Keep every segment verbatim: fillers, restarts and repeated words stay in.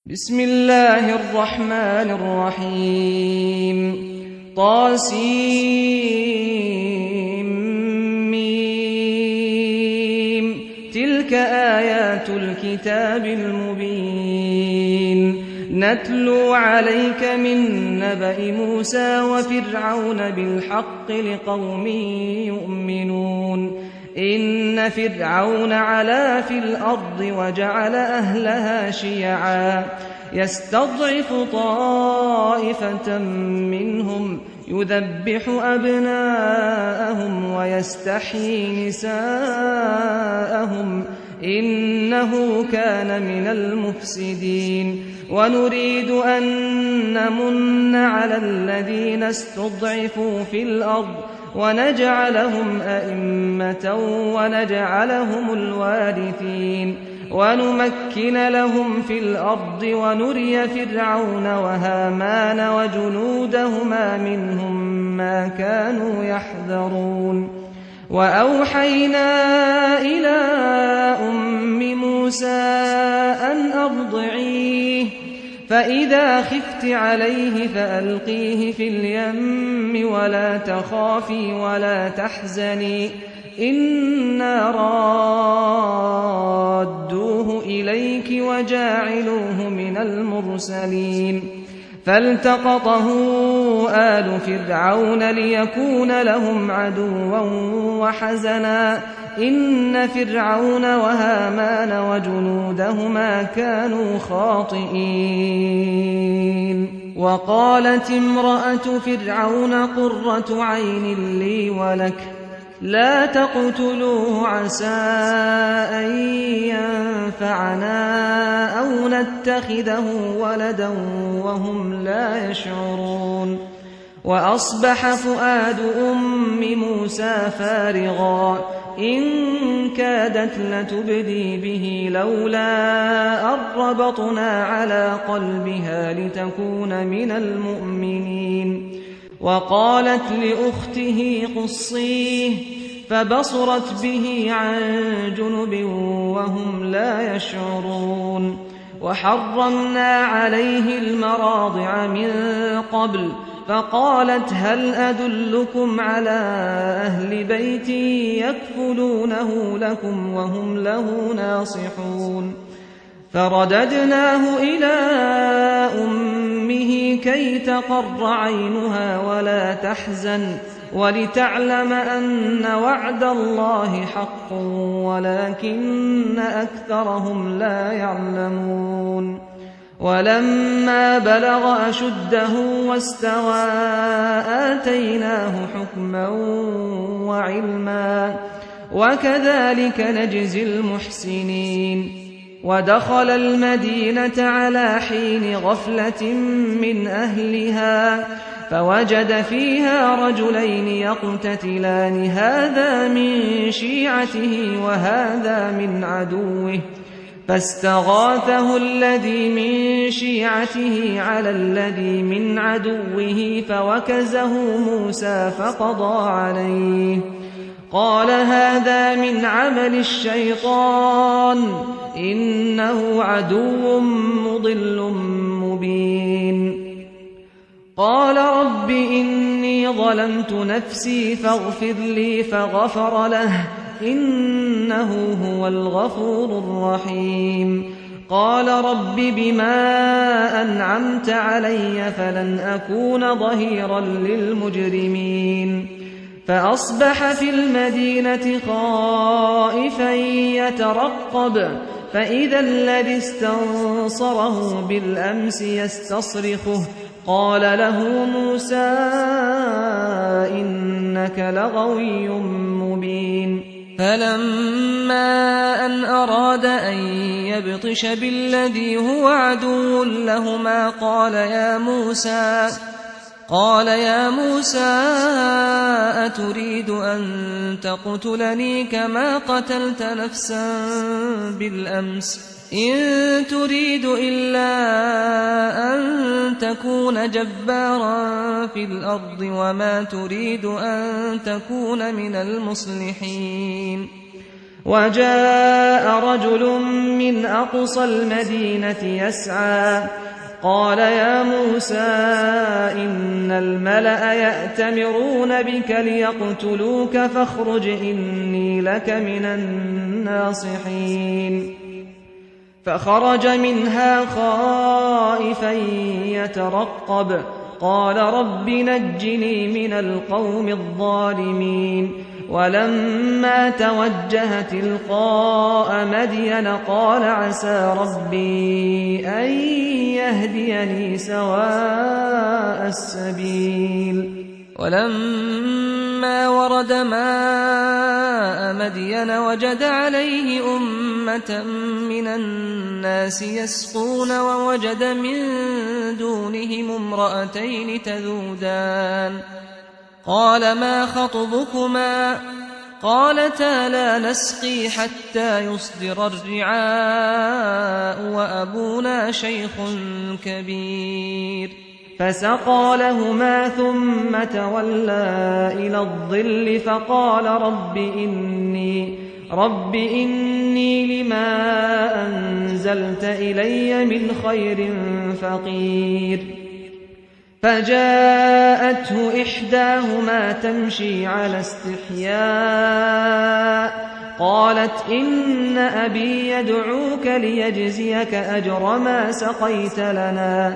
بسم الله الرحمن الرحيم طاسيم تلك آيات الكتاب المبين نتلو عليك من نبأ موسى وفرعون بالحق لقوم يؤمنون إن فرعون علا في الأرض وجعل أهلها شيعا يستضعف طائفة منهم يذبح أبناءهم ويستحيي نساءهم إنه كان من المفسدين ونريد أن نمن على الذين استضعفوا في الأرض ونجعلهم أئمة ونجعلهم الوارثين ونمكن لهم في الأرض ونري فرعون وهامان وجنودهما منهم ما كانوا يحذرون وأوحينا إلى أم موسى أن أرضعيه فإذا خفت عليه فألقيه في اليم ولا تخافي ولا تحزني إنا رادوه إليك وجاعلوه من المرسلين فالتقطه آل فرعون ليكون لهم عدوا وحزنا إن فرعون وهامان وجنودهما كانوا خاطئين وقالت امرأة فرعون قرة عين لي ولك لا تقتلوه عسى أن ينفعنا أو نتخذه ولدا وهم لا يشعرون وأصبح فؤاد أم موسى فارغا إن كادت لتبدي به لولا أن ربطنا على قلبها لتكون من المؤمنين وقالت لأخته قصيه فبصرت به عن جنب وهم لا يشعرون وحرمنا عليه المراضع من قبل فقالت هل أدلكم على أهل بيت يكفلونه لكم وهم له ناصحون فرددناه إلى أمه كي تقر عينها ولا تحزن ولتعلم أن وعد الله حق ولكن أكثرهم لا يعلمون ولما بلغ أشده واستوى آتيناه حكما وعلما وكذلك نجزي المحسنين ودخل المدينة على حين غفلة من أهلها فوجد فيها رجلين يقتتلان هذا من شيعته وهذا من عدوه فاستغاثه الذي من شيعته على الذي من عدوه فوكزه موسى فقضى عليه قال هذا من عمل الشيطان إنه عدو مضل مبين قال رب إني ظلمت نفسي فاغفر لي فغفر له إنه هو الغفور الرحيم قال رب بما أنعمت علي فلن أكون ظهيرا للمجرمين فأصبح في المدينة خائفا يترقب فإذا الذي استنصره بالأمس يستصرخه قال له موسى إنك لغوي مبين فلما أن أراد أن يبطش بالذي هو عدو لهما قال يا موسى قال يا موسى أتريد أن تقتلني كما قتلت نفسا بالأمس إن تريد إلا أن تكون جبارا في الأرض وما تريد أن تكون من المصلحين وجاء رجل من أقصى المدينة يسعى قال يا موسى إن الملأ يأتمرون بك ليقتلوك فاخرج إني لك من الناصحين فخرج منها خائفا يترقب قال رب نجني من القوم الظالمين ولما توجه تلقاء مدين قال عسى ربي أن يهديني سواء السبيل ولما ورد ماء مدين وجد عليه أمة من الناس يسقون ووجد من دونهم امرأتين تذودان قال ما خطبكما قالتا لا نسقي حتى يصدر الرعاء وأبونا شيخ كبير فسقى لهما ثم تولى إلى الظل فقال رب إني, رب إني لما أنزلت إلي من خير فقير فجاءته إحداهما تمشي على استحياء قالت إن أبي يدعوك ليجزيك أجر ما سقيت لنا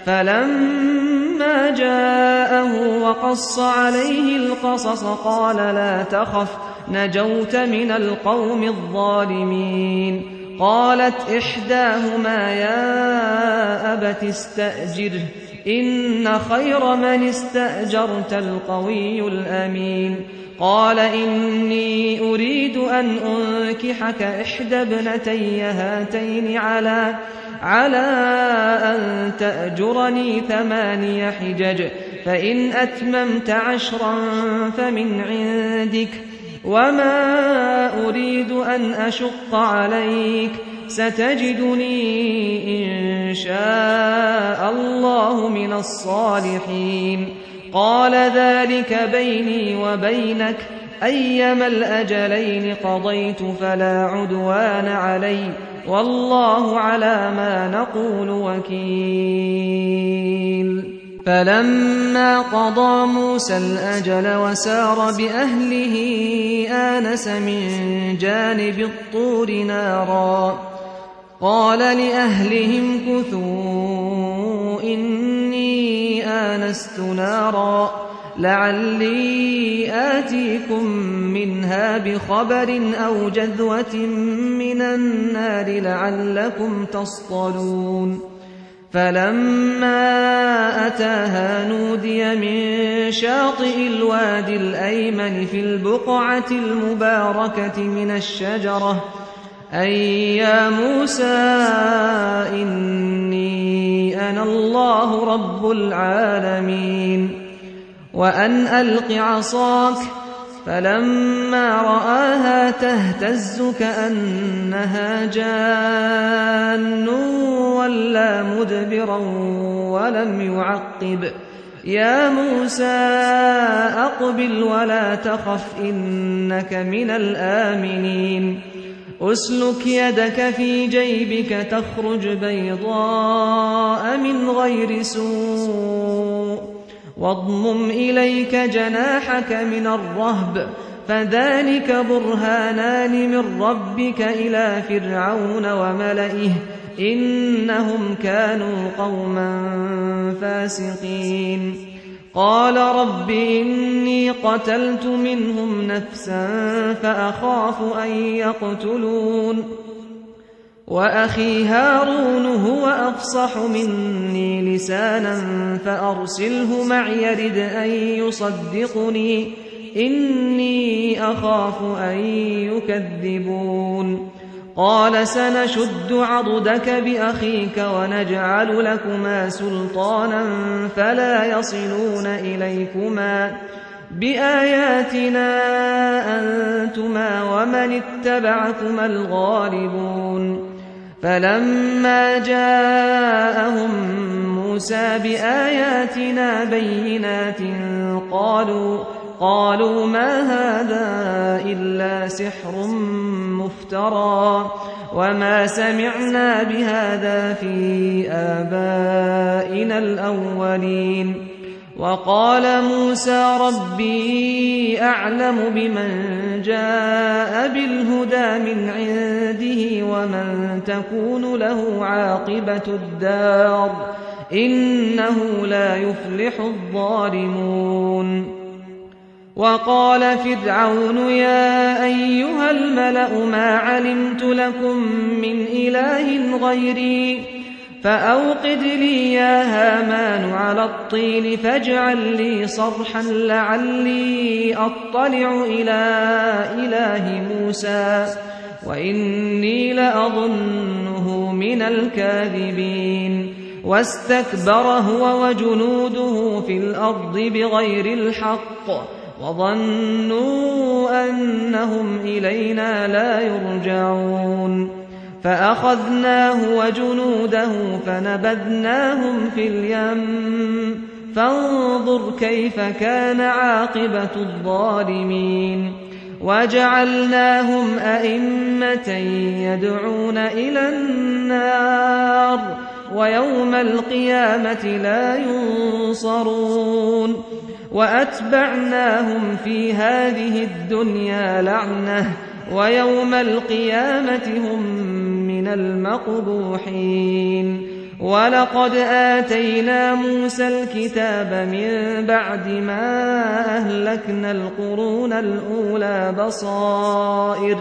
فلما جاءه وقص عليه القصص قال لا تخف نجوت من القوم الظالمين قالت إحداهما يا أبت استأجره إن خير من استأجرت القوي الأمين قال إني أريد أن أنكحك إحدى ابنتي هاتين على على أن تأجرني ثماني حجج فإن أتممت عشرا فمن عندك وما أريد أن أشق عليك ستجدني إن شاء الله من الصالحين قال ذلك بيني وبينك أيما الأجلين قضيت فلا عدوان علي والله على ما نقول وكيل فلما قضى موسى الأجل وسار بأهله آنس من جانب الطور نارا قال لأهلهم كثوا إني آنست نارا لعلي آتيكم منها بخبر أو جذوة من النار لعلكم تصطلون فلما أتاها نودي من شاطئ الوادي الأيمن في البقعة المباركة من الشجرة أي يا موسى إني أنا الله رب العالمين وأن ألق عصاك فلما رآها تهتز كأنها جان ولا مدبرا ولم يعقب يا موسى أقبل ولا تخف إنك من الآمنين أسلك يدك في جيبك تخرج بيضاء من غير سوء واضمم إليك جناحك من الرهب فذلك برهانان من ربك إلى فرعون وملئه إنهم كانوا قوما فاسقين قال رب إني قتلت منهم نفسا فأخاف أن يقتلون وأخي هارون هو أفصح مني لسانا فأرسله معي يرد أن يصدقني إني أخاف أن يكذبون قال سنشد عضدك بأخيك ونجعل لكما سلطانا فلا يصلون إليكما بآياتنا أنتما ومن اتبعكما الغالبون فلما جاءهم موسى بآياتنا بينات قالوا قالوا ما هذا إلا سحر مفترى وما سمعنا بهذا في آبائنا الأولين. وقال موسى ربي أعلم بمن جاء بالهدى من عنده ومن تكون له عاقبة الدار إنه لا يفلح الظالمون. وقال فرعون يا أيها الملأ ما علمت لكم من إله غيري فأوقد لي يا هامان على الطين فاجعل لي صرحا لعلي أطلع إلى إله موسى وإني لأظنه من الكاذبين. واستكبر هو وجنوده في الأرض بغير الحق وظنوا أنهم إلينا لا يرجعون. فأخذناه وجنوده فنبذناهم في اليم فانظر كيف كان عاقبة الظالمين. وجعلناهم أئمة يدعون إلى النار ويوم القيامة لا ينصرون. وأتبعناهم في هذه الدنيا لعنة ويوم القيامة هم من المقبوحين. ولقد آتينا موسى الكتاب من بعد ما أهلكنا القرون الأولى بصائر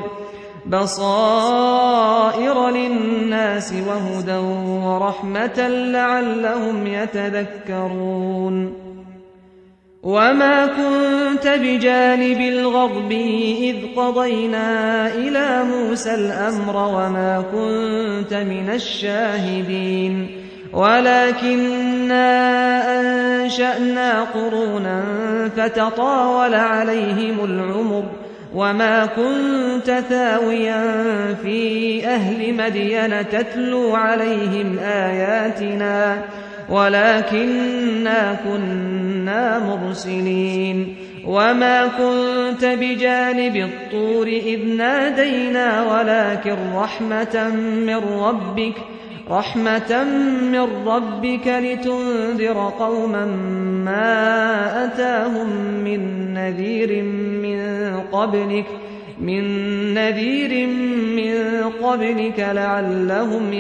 بصائر للناس وهدى ورحمة لعلهم يتذكرون. وما كنت بجانب الغرب إذ قضينا إلى موسى الأمر وما كنت من الشاهدين ولكننا أنشأنا قرونا فتطاول عليهم العمر وما كنت ثاويا في أهل مدين تتلو عليهم آياتنا ولكننا كنا مرسلين. وما كنت بجانب الطور إذ نادينا ولكن رحمة من ربك رحمة من ربك لتنذر قوما ما أتاهم من نذير من قبلك من نذير من قبلك لعلهم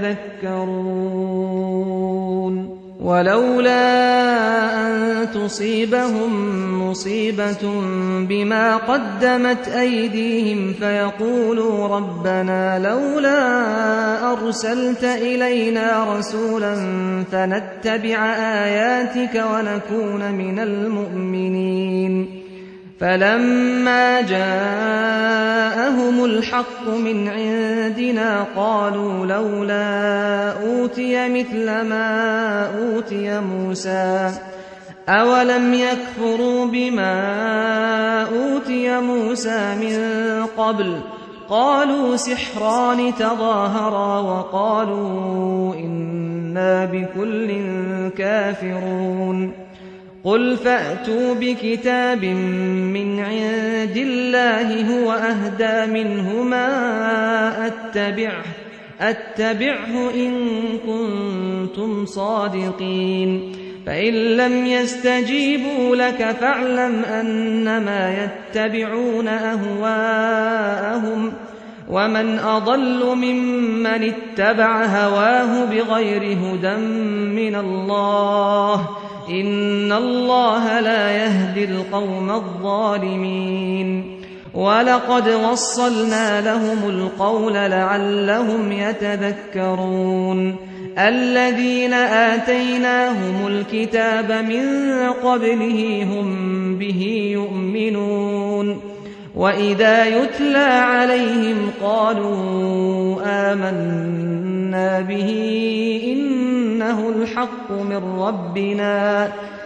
يتذكرون. ولولا أن تصيبهم مصيبة بما قدمت أيديهم فيقولوا ربنا لولا أرسلت إلينا رسولا فنتبع آياتك ونكون من المؤمنين. فلما جاءهم الحق من عندنا قالوا لولا أوتي مثل ما أوتي موسى أولم يكفروا بما أوتي موسى من قبل قالوا سحران تظاهرا وقالوا إنا بكل كافرون. قل فأتوا بكتاب من عند الله هو أهدى منهما أتبعه, أتبعه إن كنتم صادقين. فإن لم يستجيبوا لك فاعلم أنما يتبعون أهواءهم ومن أضل ممن اتبع هواه بغير هدى من الله إن الله لا يهدي القوم الظالمين. ولقد وصلنا لهم القول لعلهم يتذكرون. الذين آتيناهم الكتاب من قبله هم به يؤمنون وإذا يتلى عليهم قالوا آمنا به إنه الحق من ربنا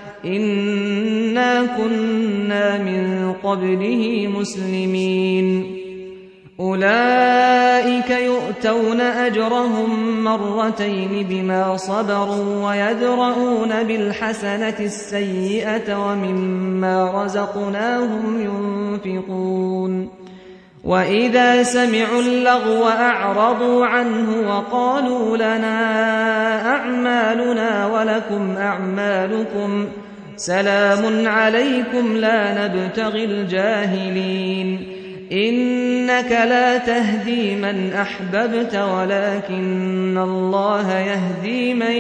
إنا كنا من قبله مسلمين. أولئك يؤتون أجرهم مرتين بما صبروا ويدرؤون بالحسنة السيئة ومما رزقناهم ينفقون. وإذا سمعوا اللغو أعرضوا عنه وقالوا لنا أعمالنا ولكم أعمالكم سلام عليكم لا نبتغي الجاهلين إنك لا تهدي من أحببت ولكن الله يهدي من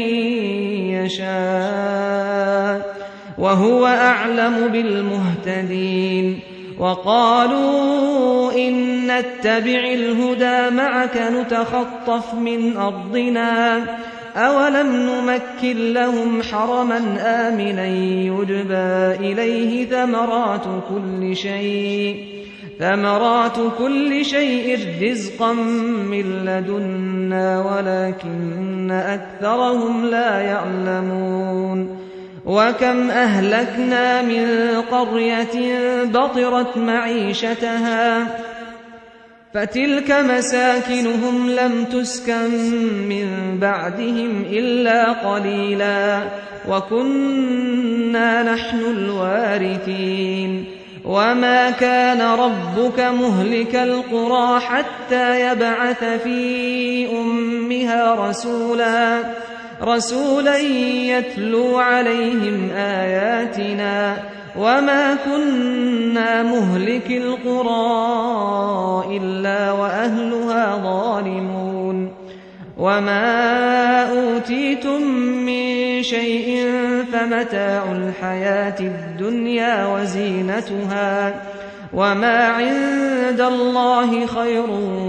يشاء وهو أعلم بالمهتدين وقالوا إن نتبع الهدى معك نتخطف من أرضنا أولم نمكن لهم حرما آمنا يجبى إليه ثمرات كل شيء ثمرات كل شيء رزقا من لدنا ولكن أكثرهم لا يعلمون وكم أهلكنا من قرية بطرت معيشتها فتلك مساكنهم لم تسكن من بعدهم إلا قليلا وكنا نحن الوارثين وما كان ربك مهلك القرى حتى يبعث في أمها رسولا رسولا يتلو عليهم آياتنا وما كنا مهلك القرى إلا وأهلها ظالمون وما أوتيتم من شيء فمتاع الحياة الدنيا وزينتها وما عند الله خير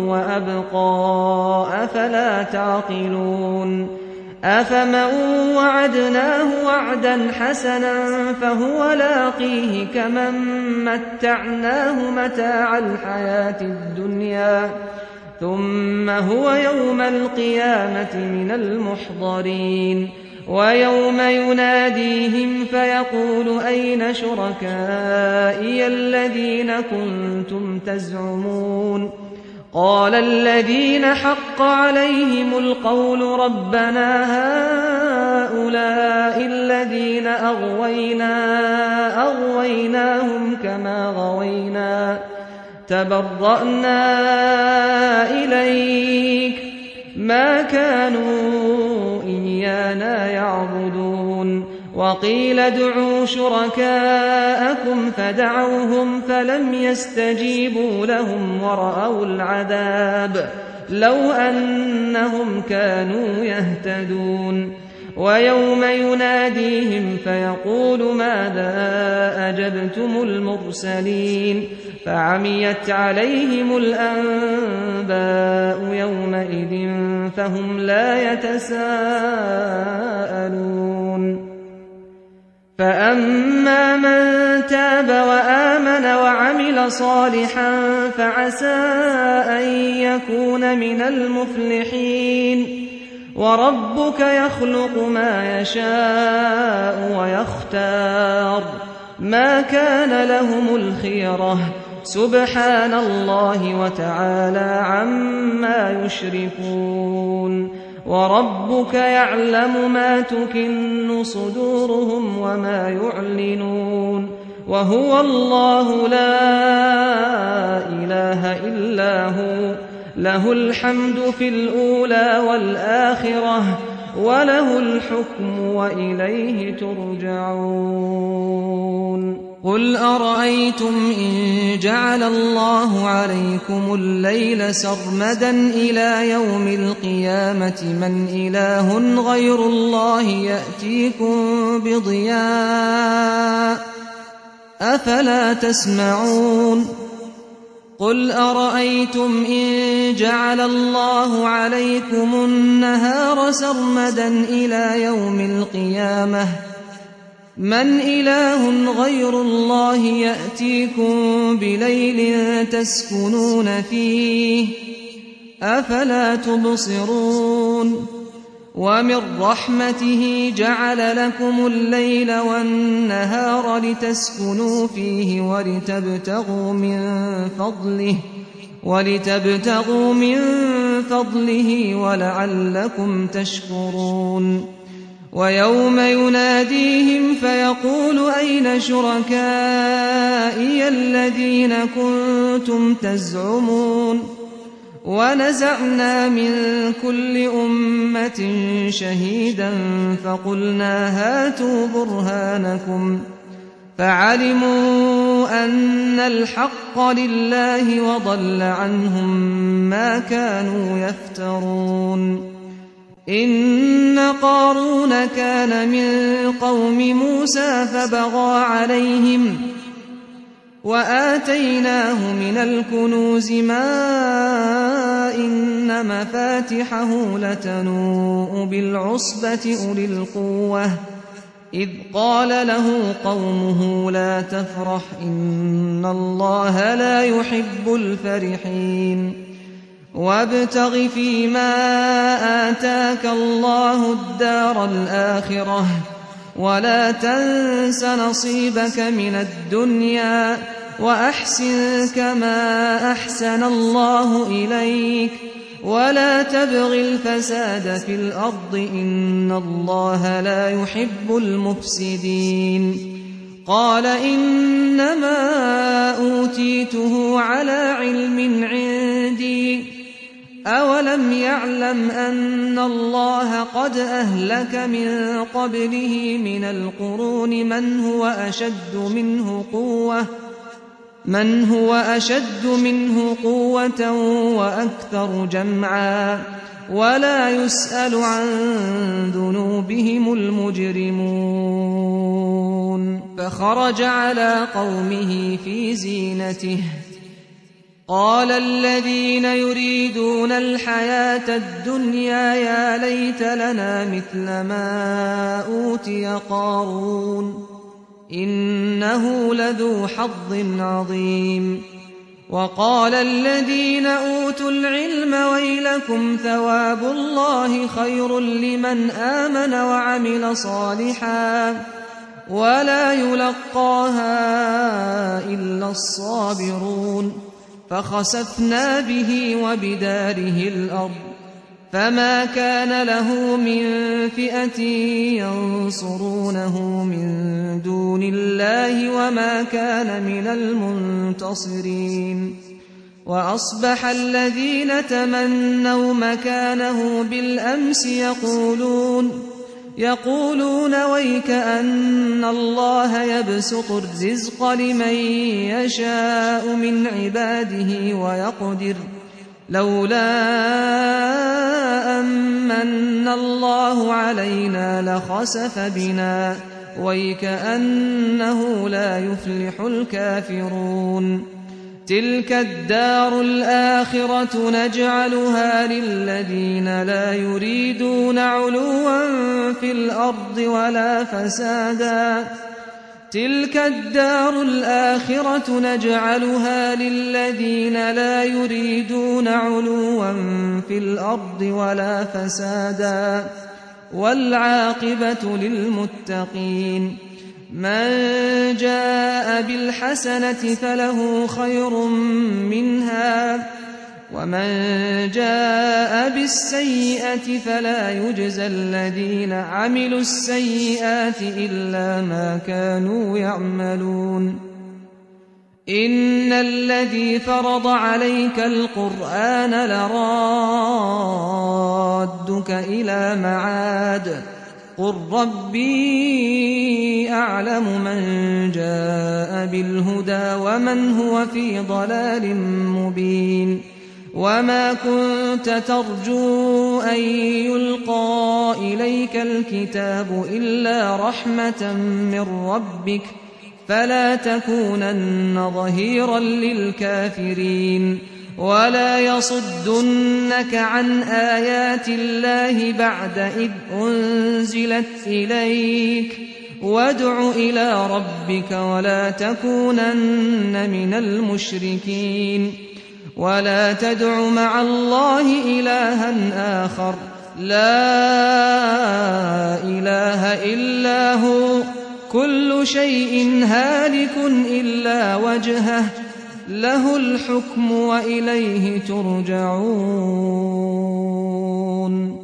وأبقى أفلا تعقلون أفمن وعدناه وعدا حسنا فهو لاقيه كمن متعناه متاع الحياة الدنيا ثم هو يوم القيامة من المحضرين ويوم يناديهم فيقول أين شركائي الذين كنتم تزعمون قال الذين حق عليهم القول ربنا هؤلاء الذين أغوينا أغويناهم كما غوينا تبرأنا إليك ما كانوا إيانا يعبدون وقيل ادعوا شركاءكم فدعوهم فلم يستجيبوا لهم ورأوا العذاب لو أنهم كانوا يهتدون ويوم يناديهم فيقول ماذا أجبتم المرسلين فعميت عليهم الأنباء يومئذ فهم لا يتساءلون فأما من تاب وآمن وعمل صالحا فعسى أن يكون من المفلحين وربك يخلق ما يشاء ويختار ما كان لهم الخيرة سبحان الله وتعالى عما يشركون وربك يعلم ما تكن صدورهم وما يعلنون وهو الله لا إله إلا هو له الحمد في الأولى والآخرة وله الحكم وإليه ترجعون قل أرأيتم إن جعل الله عليكم الليل سرمدا إلى يوم القيامة من إله غير الله يأتيكم بضياء أفلا تسمعون قل أرأيتم إن جعل الله عليكم النهار سرمدا إلى يوم القيامة من إله غير الله يأتيكم بليل تسكنون فيه أفلا تبصرون ومن رحمته جعل لكم الليل والنهار لتسكنوا فيه ولتبتغوا من فضله ولتبتغوا من فضله ولعلكم تشكرون ويوم يناديهم فيقول أين شركائي الذين كنتم تزعمون ونزعنا من كل أمة شهيدا فقلنا هاتوا برهانكم فعلموا أن الحق لله وضل عنهم ما كانوا يفترون. إن قارون كان من قوم موسى فبغى عليهم وآتيناه من الكنوز ما إن مفاتحه لتنوء بالعصبة أولي القوة إذ قال له قومه لا تفرح إن الله لا يحب الفرحين. وابتغ فيما آتاك الله الدار الآخرة ولا تنس نصيبك من الدنيا وأحسن كما أحسن الله إليك ولا تبغ الفساد في الأرض إن الله لا يحب المفسدين. قال إنما أوتيته على علم عندي أولم يعلم أن الله قد أهلك من قبله من القرون من هو أشد منه قوة من هو أشد منه قوة وأكثر جمعا ولا يسأل عن ذنوبهم المجرمون. فخرج على قومه في زينته قال الذين يريدون الحياة الدنيا يا ليت لنا مثل ما أوتي قارون إنه لذو حظ عظيم. وقال الذين أوتوا العلم ويلكم ثواب الله خير لمن آمن وعمل صالحا ولا يلقاها إلا الصابرون. فخسفنا به وبداره الأرض فما كان له من فئة ينصرونه من دون الله وما كان من المنتصرين. وأصبح الذين تمنوا مكانه بالأمس يقولون يقولون ويك أن الله يبسط الرزق لمن يشاء من عباده ويقدر لولا أمن الله علينا لخسف بنا ويك أنه لا يفلح الكافرون. تلك الدار الآخرة نجعلها للذين لا يريدون علوا في الأرض ولا فسادا تلك الدار الآخرة نجعلها للذين لا يريدون علوا في الأرض ولا فسادا والعاقبة للمتقين. من جاء بالحسنة فله خير منها ومن جاء بالسيئة فلا يجزى الذين عملوا السيئات إلا ما كانوا يعملون. إن الذي فرض عليك القرآن لرادك إلى معاد قل ربي أعلم من جاء بالهدى ومن هو في ضلال مبين. وما كنت ترجو أن يلقى إليك الكتاب إلا رحمة من ربك فلا تكونن ظهيرا للكافرين. ولا يصدنك عن آيات الله بعد إذ أنزلت إليك وادع إلى ربك ولا تكونن من المشركين. ولا تدع مع الله إلها آخر لا إله إلا هو كل شيء هالك إلا وجهه له الحكم وإليه ترجعون.